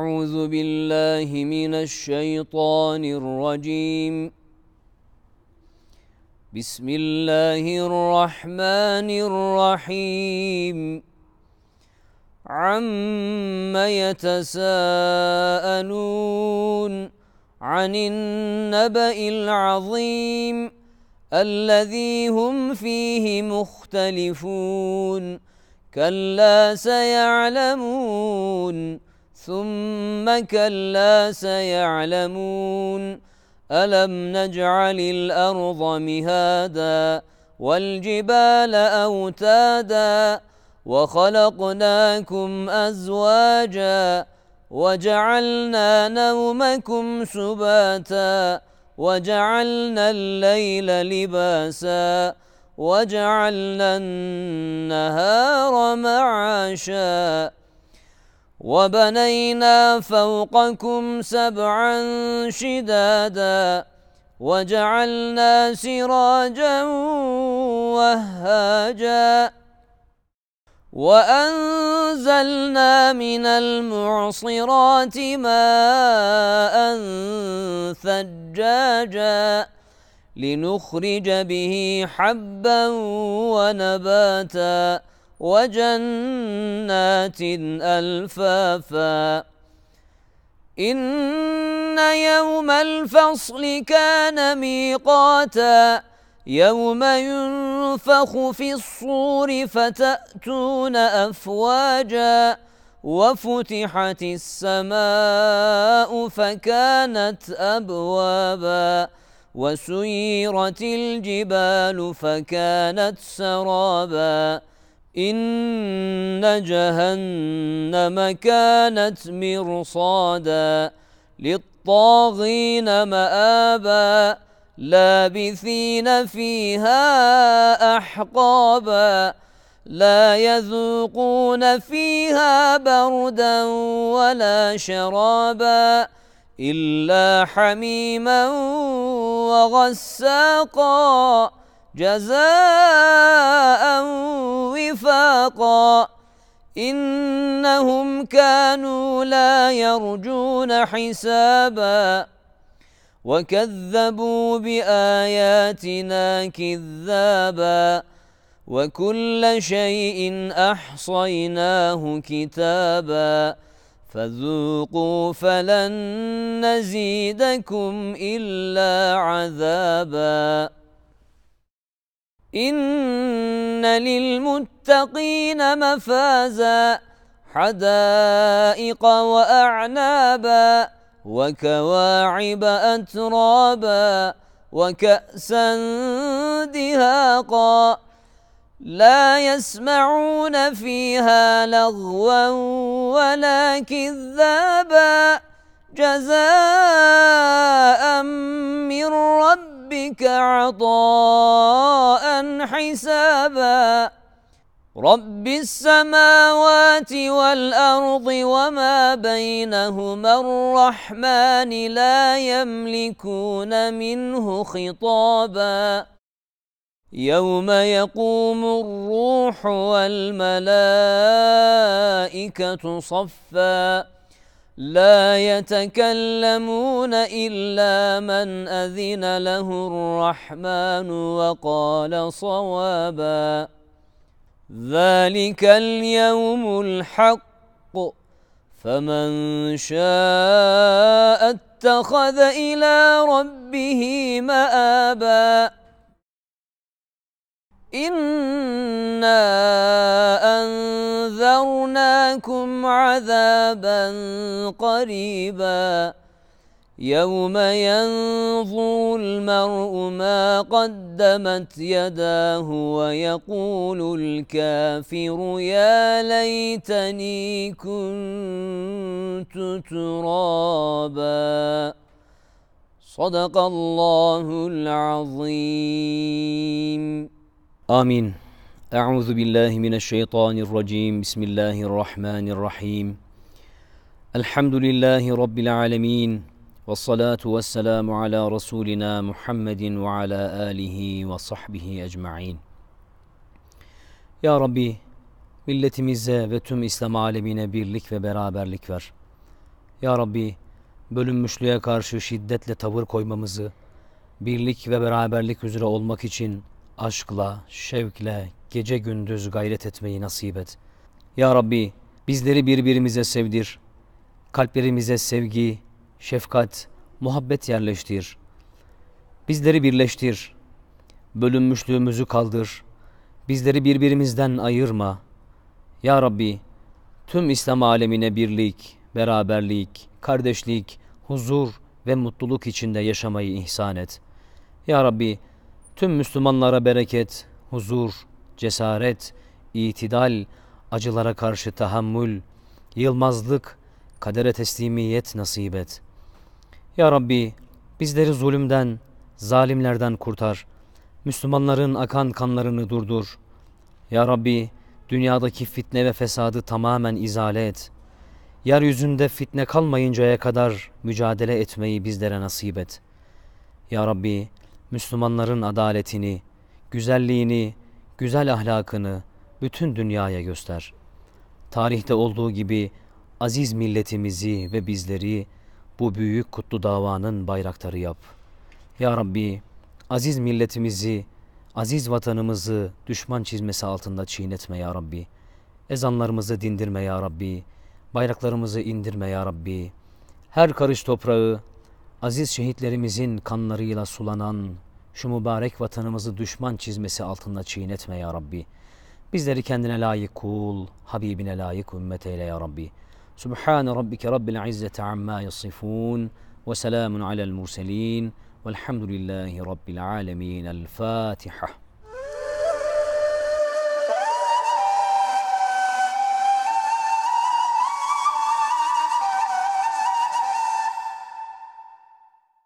أعوذ بالله من الشيطان الرجيم. بسم الله الرحمن الرحيم. عم يتساءلون عن النبأ العظيم الذي هم فيه مختلفون كلا سيعلمون ثم كلا سيعلمون ألم نجعل الأرض مهادا والجبال أوتادا وخلقناكم أزواجا وجعلنا نومكم سباتا وجعلنا الليل لباسا وجعلنا النهار معاشا وبنينا فوقكم سبعا شدادا وجعلنا سراجا وهاجا وأنزلنا من المعصرات ماء ثجاجا لنخرج به حبا ونباتا وجنات ألفافا إن يوم الفصل كان ميقاتا يوم ينفخ في الصور فتأتون أفواجا وفتحت السماء فكانت أبوابا وسيرت الجبال فكانت سرابا إن جهنم كانت مرصادا للطاغين مآبا لابثين فيها أحقابا لا يذوقون فيها بردا ولا شرابا إلا حميما وغساقا جزاء وفاقا إنهم كانوا لا يرجون حسابا وكذبوا بآياتنا كذابا وكل شيء أحصيناه كتابا فذوقوا فلن نزيدكم إلا عذابا إن للمتقين مفازا حدائق وأعنابا وكواعب أترابا وكأسا دهاقا لا يسمعون فيها لغوا ولا كذابا جزاء من ربك عطاء حسابا رب السماوات والأرض وما بينهما الرحمن لا يملكون منه خطابا يوم يقوم الروح والملائكة صفا لا يتكلمون إلا من أذن له الرحمن وقال صوابا ذلك اليوم الحق فمن شاء اتخذ إلى ربه مآبا إنا أنذرناكم عذابا قريبا يوم ينظر المرء ما قدمت يداه ويقول الكافر يا ليتني كنت ترابا صدق الله العظيم آمين. أعوذ بالله من الشيطان الرجيم. بسم الله الرحمن الرحيم. الحمد لله رب العالمين والصلاة والسلام على رسولنا محمد وعلى آله وصحبه أجمعين. Ya Rabbi, milletimize ve tüm İslam alemine birlik ve beraberlik ver. Ya Rabbi, bölünmüşlüğe karşı şiddetle tavır koymamızı, birlik ve beraberlik üzere olmak için aşkla, şevkle, gece gündüz gayret etmeyi nasip et. Ya Rabbi, bizleri birbirimize sevdir. Kalplerimize sevgi, şefkat, muhabbet yerleştir. Bizleri birleştir. Bölünmüşlüğümüzü kaldır. Bizleri birbirimizden ayırma. Ya Rabbi, tüm İslam alemine birlik, beraberlik, kardeşlik, huzur ve mutluluk içinde yaşamayı ihsan et. Ya Rabbi, tüm Müslümanlara bereket, huzur, cesaret, itidal, acılara karşı tahammül, yılmazlık, kadere teslimiyet nasip et. Ya Rabbi, bizleri zulümden, zalimlerden kurtar. Müslümanların akan kanlarını durdur. Ya Rabbi, dünyadaki fitne ve fesadı tamamen izale et. Yeryüzünde fitne kalmayıncaya kadar mücadele etmeyi bizlere nasip et. Ya Rabbi, Müslümanların adaletini, güzelliğini, güzel ahlakını bütün dünyaya göster. Tarihte olduğu gibi aziz milletimizi ve bizleri bu büyük kutlu davanın bayraktarı yap. Ya Rabbi, aziz milletimizi, aziz vatanımızı düşman çizmesi altında çiğnetme ya Rabbi. Ezanlarımızı dindirme ya Rabbi. Bayraklarımızı indirme ya Rabbi. Her karış toprağı, aziz şehitlerimizin kanlarıyla sulanan şu mübarek vatanımızı düşman çizmesi altında çiğnetme ya Rabbi. Bizleri kendine layık kul, Habibine layık ümmet eyle ya Rabbi. Subhane rabbike rabbil izzeti amma yasifun ve selamun alel murselin velhamdülillahi rabbil alemin. El Fatiha.